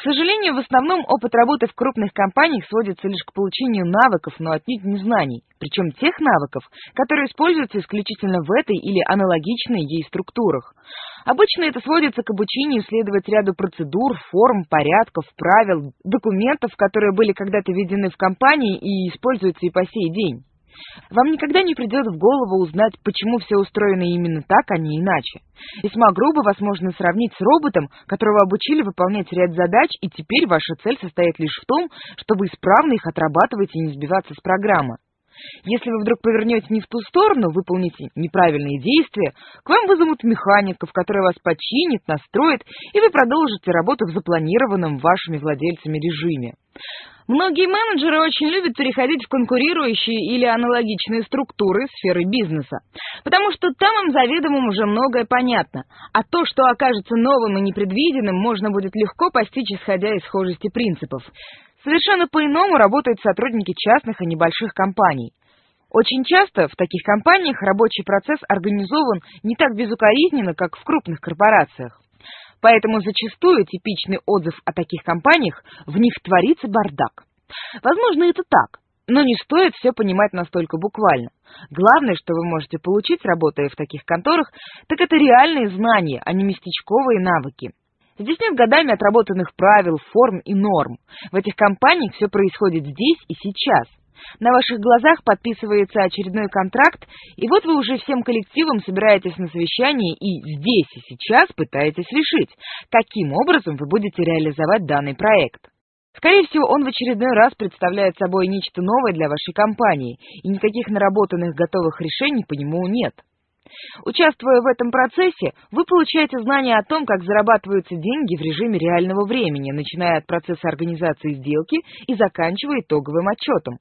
сожалению, в основном опыт работы в крупных компаниях сводится лишь к получению навыков, но отнюдь не знаний, причем тех навыков, которые используются исключительно в этой или аналогичной ей структурах. Обычно это сводится к обучению следовать ряду процедур, форм, порядков, правил, документов, которые были когда-то введены в компании и используются и по сей день. Вам никогда не придет в голову узнать, почему все устроено именно так, а не иначе. Весьма грубо вас можно сравнить с роботом, которого обучили выполнять ряд задач, и теперь ваша цель состоит лишь в том, чтобы исправно их отрабатывать и не сбиваться с программы. Если вы вдруг повернете не в ту сторону, выполните неправильные действия, к вам вызовут механиков, которые вас починит, настроит, и вы продолжите работу в запланированном вашими владельцами режиме. Многие менеджеры очень любят переходить в конкурирующие или аналогичные структуры сферы бизнеса, потому что там им заведомо уже многое понятно, а то, что окажется новым и непредвиденным, можно будет легко постичь, исходя из схожести принципов. Совершенно по-иному работают сотрудники частных и небольших компаний. Очень часто в таких компаниях рабочий процесс организован не так безукоризненно, как в крупных корпорациях. Поэтому зачастую типичный отзыв о таких компаниях: в них творится бардак. Возможно, это так, но не стоит все понимать настолько буквально. Главное, что вы можете получить, работая в таких конторах, так это реальные знания, а не местечковые навыки. Здесь нет годами отработанных правил, форм и норм. В этих компаниях все происходит здесь и сейчас. На ваших глазах подписывается очередной контракт, и вот вы уже всем коллективом собираетесь на совещании и здесь и сейчас пытаетесь решить, каким образом вы будете реализовать данный проект. Скорее всего, он в очередной раз представляет собой нечто новое для вашей компании, и никаких наработанных готовых решений по нему нет. Участвуя в этом процессе, вы получаете знания о том, как зарабатываются деньги в режиме реального времени, начиная от процесса организации сделки и заканчивая итоговым отчетом.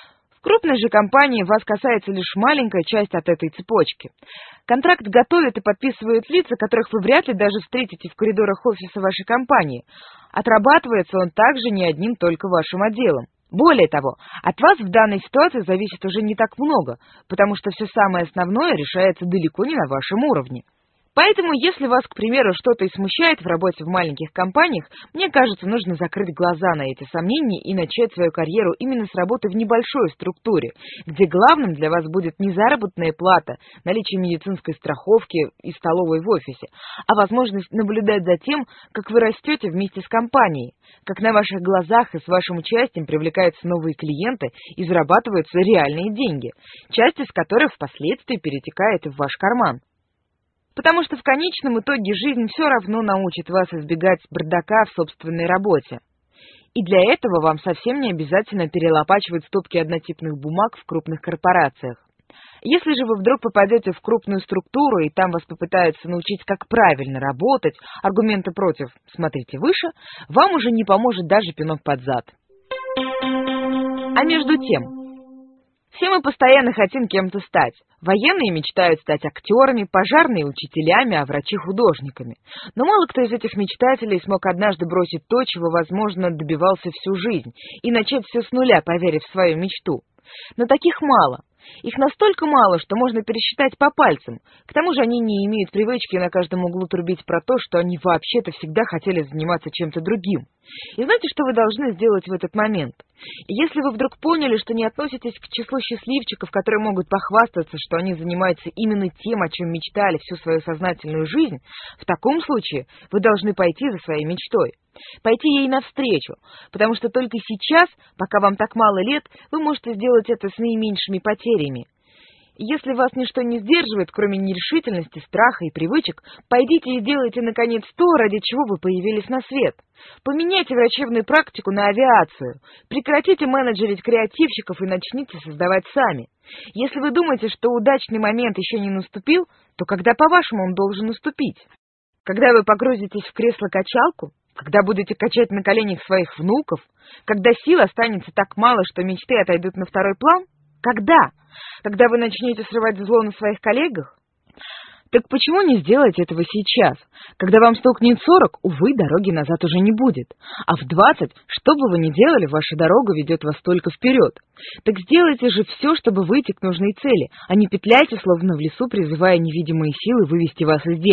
В крупной же компании вас касается лишь маленькая часть от этой цепочки. Контракт готовят и подписывают лица, которых вы вряд ли даже встретите в коридорах офиса вашей компании. Отрабатывается он также не одним только вашим отделом. Более того, от вас в данной ситуации зависит уже не так много, потому что все самое основное решается далеко не на вашем уровне. Поэтому, если вас, к примеру, что-то и смущает в работе в маленьких компаниях, мне кажется, нужно закрыть глаза на эти сомнения и начать свою карьеру именно с работы в небольшой структуре, где главным для вас будет не заработная плата, наличие медицинской страховки и столовой в офисе, а возможность наблюдать за тем, как вы растете вместе с компанией, как на ваших глазах и с вашим участием привлекаются новые клиенты и зарабатываются реальные деньги, часть из которых впоследствии перетекает в ваш карман. Потому что в конечном итоге жизнь все равно научит вас избегать бардака в собственной работе. И для этого вам совсем не обязательно перелопачивать стопки однотипных бумаг в крупных корпорациях. Если же вы вдруг попадете в крупную структуру, и там вас попытаются научить, как правильно работать, аргументы против «смотрите выше», вам уже не поможет даже пинок под зад. А между тем, все мы постоянно хотим кем-то стать. Военные мечтают стать актерами, пожарные — учителями, а врачи — художниками. Но мало кто из этих мечтателей смог однажды бросить то, чего, возможно, добивался всю жизнь, и начать все с нуля, поверив в свою мечту. Но таких мало. Их настолько мало, что можно пересчитать по пальцам. К тому же они не имеют привычки на каждом углу трубить про то, что они вообще-то всегда хотели заниматься чем-то другим. И знаете, что вы должны сделать в этот момент? Если вы вдруг поняли, что не относитесь к числу счастливчиков, которые могут похвастаться, что они занимаются именно тем, о чем мечтали всю свою сознательную жизнь, в таком случае вы должны пойти за своей мечтой. Пойти ей навстречу, потому что только сейчас, пока вам так мало лет, вы можете сделать это с наименьшими потерями. Если вас ничто не сдерживает, кроме нерешительности, страха и привычек, пойдите и сделайте, наконец, то, ради чего вы появились на свет. Поменяйте врачебную практику на авиацию, прекратите менеджерить креативщиков и начните создавать сами. Если вы думаете, что удачный момент еще не наступил, то когда, по-вашему, он должен наступить? Когда вы погрузитесь в кресло-качалку? Когда будете качать на коленях своих внуков? Когда сил останется так мало, что мечты отойдут на второй план? Когда? Когда вы начнете срывать зло на своих коллегах? Так почему не сделать этого сейчас? Когда вам стукнет 40, увы, дороги назад уже не будет. А в 20, что бы вы ни делали, ваша дорога ведет вас только вперед. Так сделайте же все, чтобы выйти к нужной цели, а не петляйте, словно в лесу, призывая невидимые силы вывести вас из дебрей.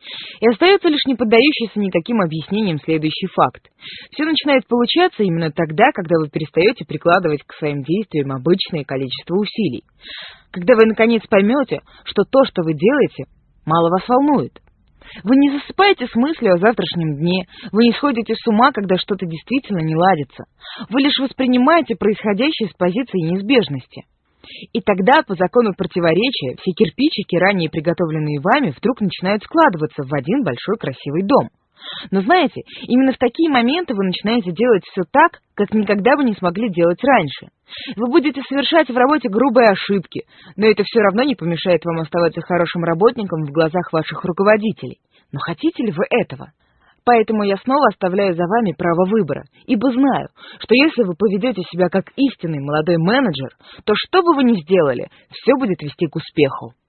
И остается лишь не поддающийся никаким объяснениям следующий факт. Все начинает получаться именно тогда, когда вы перестаете прикладывать к своим действиям обычное количество усилий. Когда вы наконец поймете, что то, что вы делаете, мало вас волнует. Вы не засыпаете с мыслью о завтрашнем дне, вы не сходите с ума, когда что-то действительно не ладится. Вы лишь воспринимаете происходящее с позиции неизбежности. И тогда, по закону противоречия, все кирпичики, ранее приготовленные вами, вдруг начинают складываться в один большой красивый дом. Но знаете, именно в такие моменты вы начинаете делать все так, как никогда бы не смогли делать раньше. Вы будете совершать в работе грубые ошибки, но это все равно не помешает вам оставаться хорошим работником в глазах ваших руководителей. Но хотите ли вы этого? Поэтому я снова оставляю за вами право выбора, ибо знаю, что если вы поведете себя как истинный молодой менеджер, то что бы вы ни сделали, все будет вести к успеху.